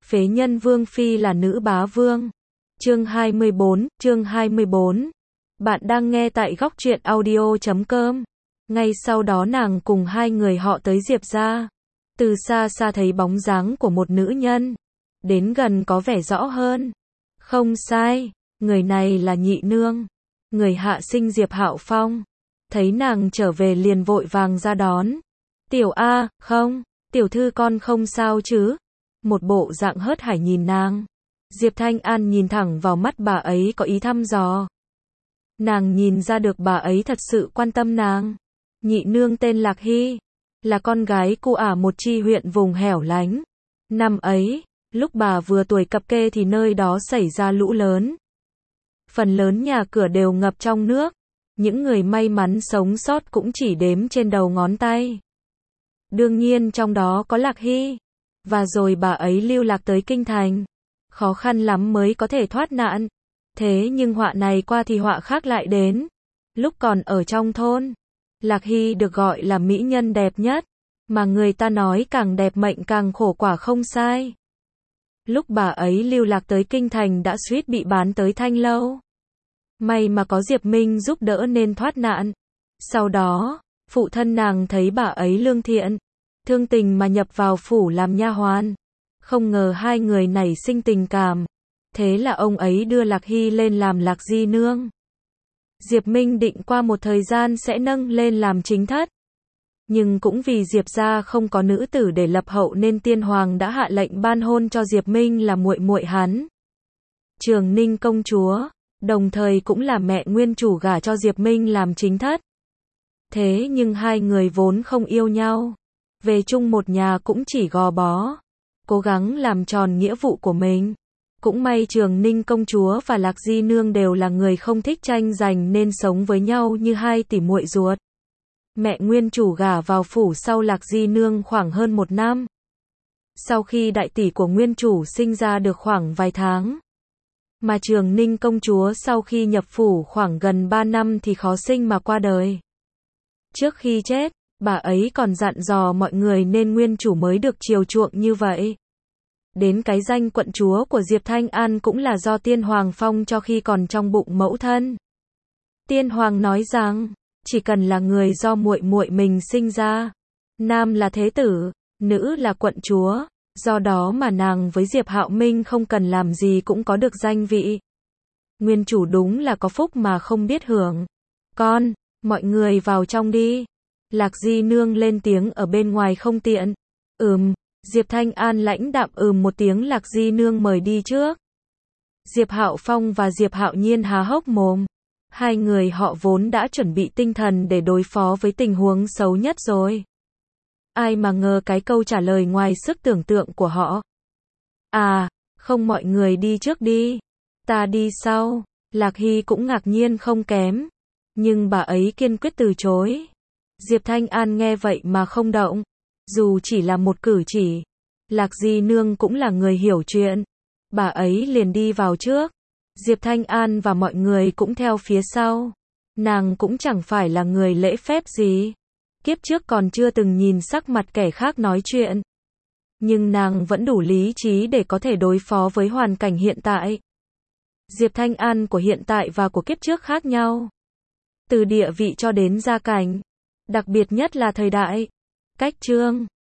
Phế nhân vương phi là nữ bá vương. Chương 24. Bạn đang nghe tại góc truyện audio.com. Ngay sau đó nàng cùng hai người họ tới Diệp gia. Từ xa xa thấy bóng dáng của một nữ nhân. Đến gần có vẻ rõ hơn. Không sai, người này là nhị nương. Người hạ sinh Diệp Hạo Phong. Thấy nàng trở về liền vội vàng ra đón. Tiểu A, không, tiểu thư con không sao chứ? Một bộ dạng hớt hải nhìn nàng. Diệp Thanh An nhìn thẳng vào mắt bà ấy có ý thăm dò. Nàng nhìn ra được bà ấy thật sự quan tâm nàng. Nhị nương tên Lạc Hy, là con gái cu ả một chi huyện vùng hẻo lánh. Năm ấy, lúc bà vừa tuổi cập kê thì nơi đó xảy ra lũ lớn. Phần lớn nhà cửa đều ngập trong nước. Những người may mắn sống sót cũng chỉ đếm trên đầu ngón tay. Đương nhiên trong đó có Lạc Hy. Và rồi bà ấy lưu lạc tới kinh thành. Khó khăn lắm mới có thể thoát nạn. Thế nhưng họa này qua thì họa khác lại đến. Lúc còn ở trong thôn, Lạc Hy được gọi là mỹ nhân đẹp nhất. Mà người ta nói càng đẹp mệnh càng khổ, quả không sai. Lúc bà ấy lưu lạc tới kinh thành đã suýt bị bán tới Thanh Lâu. May mà có Diệp Minh giúp đỡ nên thoát nạn. Sau đó, phụ thân nàng thấy bà ấy lương thiện, thương tình mà nhập vào phủ làm nha hoàn. Không ngờ hai người nảy sinh tình cảm. Thế là ông ấy đưa Lạc Hy lên làm Lạc Di Nương. Diệp Minh định qua một thời gian sẽ nâng lên làm chính thất. Nhưng cũng vì Diệp gia không có nữ tử để lập hậu nên tiên hoàng đã hạ lệnh ban hôn cho Diệp Minh là muội muội hắn, Trường Ninh công chúa, đồng thời cũng là mẹ nguyên chủ gả cho Diệp Minh làm chính thất. Thế nhưng hai người vốn không yêu nhau, về chung một nhà cũng chỉ gò bó, cố gắng làm tròn nghĩa vụ của mình. Cũng may Trường Ninh công chúa và Lạc Di Nương đều là người không thích tranh giành nên sống với nhau như hai tỷ muội ruột. Mẹ nguyên chủ gả vào phủ sau Lạc Di Nương khoảng hơn một năm. Sau khi đại tỷ của nguyên chủ sinh ra được khoảng vài tháng, mà Trường Ninh công chúa sau khi nhập phủ khoảng gần 3 năm thì khó sinh mà qua đời. Trước khi chết, bà ấy còn dặn dò mọi người nên nguyên chủ mới được chiều chuộng như vậy. Đến cái danh quận chúa của Diệp Thanh An cũng là do Tiên Hoàng phong cho khi còn trong bụng mẫu thân. Tiên Hoàng nói rằng, chỉ cần là người do muội muội mình sinh ra, nam là thế tử, nữ là quận chúa, do đó mà nàng với Diệp Hạo Minh không cần làm gì cũng có được danh vị. Nguyên chủ đúng là có phúc mà không biết hưởng. Con, mọi người vào trong đi. Lạc Di Nương lên tiếng ở bên ngoài không tiện. Diệp Thanh An lãnh đạm một tiếng. Lạc Di Nương mời đi trước. Diệp Hạo Phong và Diệp Hạo Nhiên há hốc mồm. Hai người họ vốn đã chuẩn bị tinh thần để đối phó với tình huống xấu nhất rồi. Ai mà ngờ cái câu trả lời ngoài sức tưởng tượng của họ. À, không, mọi người đi trước đi. Ta đi sau. Lạc Hy cũng ngạc nhiên không kém. Nhưng bà ấy kiên quyết từ chối. Diệp Thanh An nghe vậy mà không động. Dù chỉ là một cử chỉ. Lạc Di Nương cũng là người hiểu chuyện. Bà ấy liền đi vào trước. Diệp Thanh An và mọi người cũng theo phía sau. Nàng cũng chẳng phải là người lễ phép gì. Kiếp trước còn chưa từng nhìn sắc mặt kẻ khác nói chuyện. Nhưng nàng vẫn đủ lý trí để có thể đối phó với hoàn cảnh hiện tại. Diệp Thanh An của hiện tại và của kiếp trước khác nhau. Từ địa vị cho đến gia cảnh. Đặc biệt nhất là thời đại. Cách chương.